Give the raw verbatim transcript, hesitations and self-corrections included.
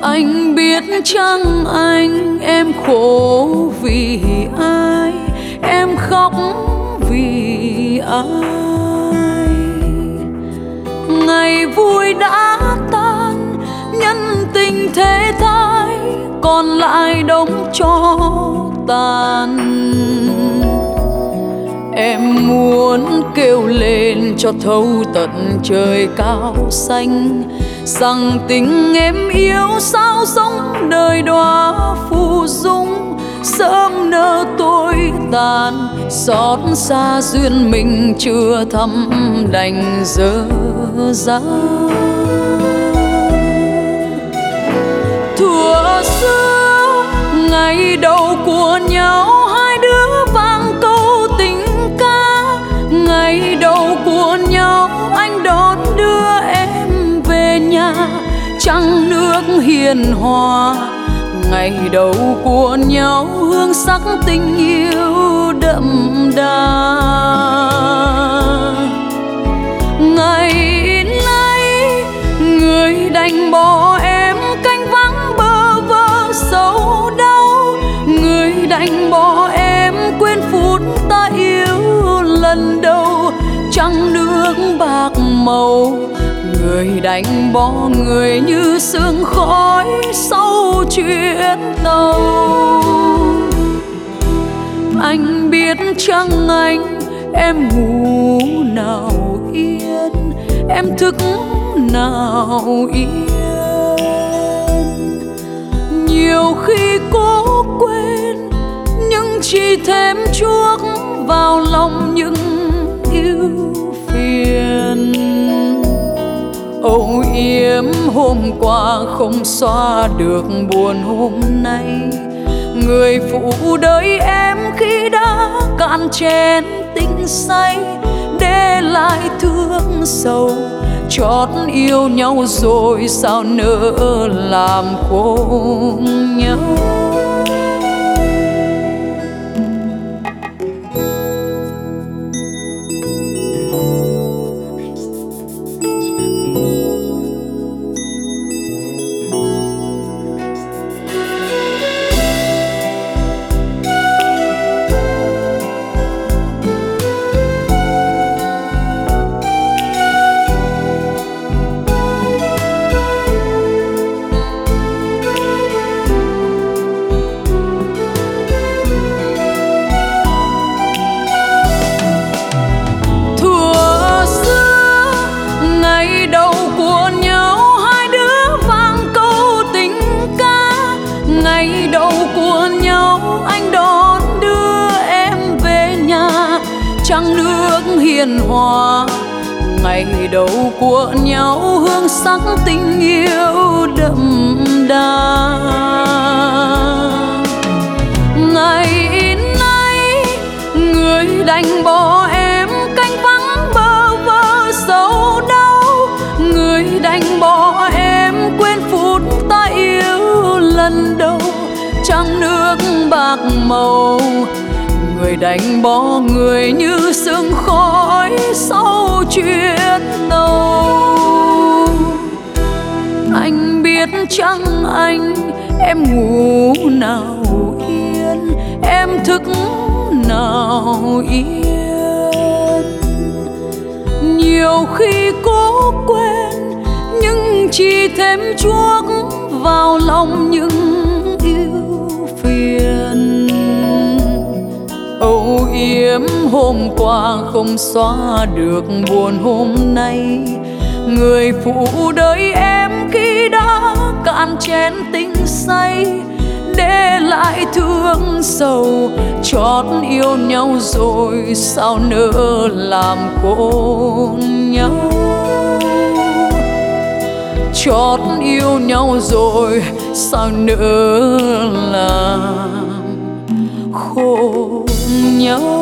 Anh biết chăng anh em khổ vì ai, em khóc vì ai. Ngày vui đã tan, nhân tình thế thái, còn lại đống tro tàn. Em muốn kêu lên cho thấu tận trời cao xanh, rằng tình em yêu sao sống đời đóa phù dung, sớm nỡ tôi tàn, xót xa duyên mình chưa thăm đành dở dang. Thuở xưa ngày đầu của nhau, hai đứa vang câu tình ca. Ngày đầu của nhau anh đón đưa em về nhà, trăng nước hiền hòa. Ngày đầu của nhau hương sắc tình yêu đậm đà. Ngày nay người đành bỏ em canh vắng bơ vơ sầu đau. Người đành bỏ em quên phút ta yêu lần đầu, trăng nước bạc màu. Người đành bỏ người như sương khói sau chuyến tàu. Anh biết chăng anh em ngủ nào yên, em thức nào yên. Nhiều khi cố quên nhưng chỉ thêm chuốc vào lòng những ưu phiền. Âu yếm hôm qua không xóa được buồn hôm nay. Người phụ đợi em khi đã cạn chén tình say, để lại thương sầu. Chót yêu nhau rồi sao nỡ làm khổ nhau. Ngày đầu của nhau anh đón đưa em về nhà, trăng nước hiền hòa. Ngày đầu của nhau hương sắc tình yêu đậm đà. Ngày nay người đành bỏ em canh vắng bơ vơ sầu đau. Người đành bỏ em quên phút ta yêu lần đầu, trăng nước bạc màu. Người đành bỏ người như sương khói sau chuyến tàu. Anh biết chăng anh em ngủ nào yên, em thức nào yên. Nhiều khi cố quên nhưng chỉ thêm chuốc vào lòng những ưu phiền. Âu yếm hôm qua không xóa được buồn hôm nay. Người phụ đợi em khi đã cạn chén tình say, để lại thương sầu. Chót yêu nhau rồi sao nỡ làm khổ nhau. Chót yêu nhau rồi sao nỡ làm khổ nhau.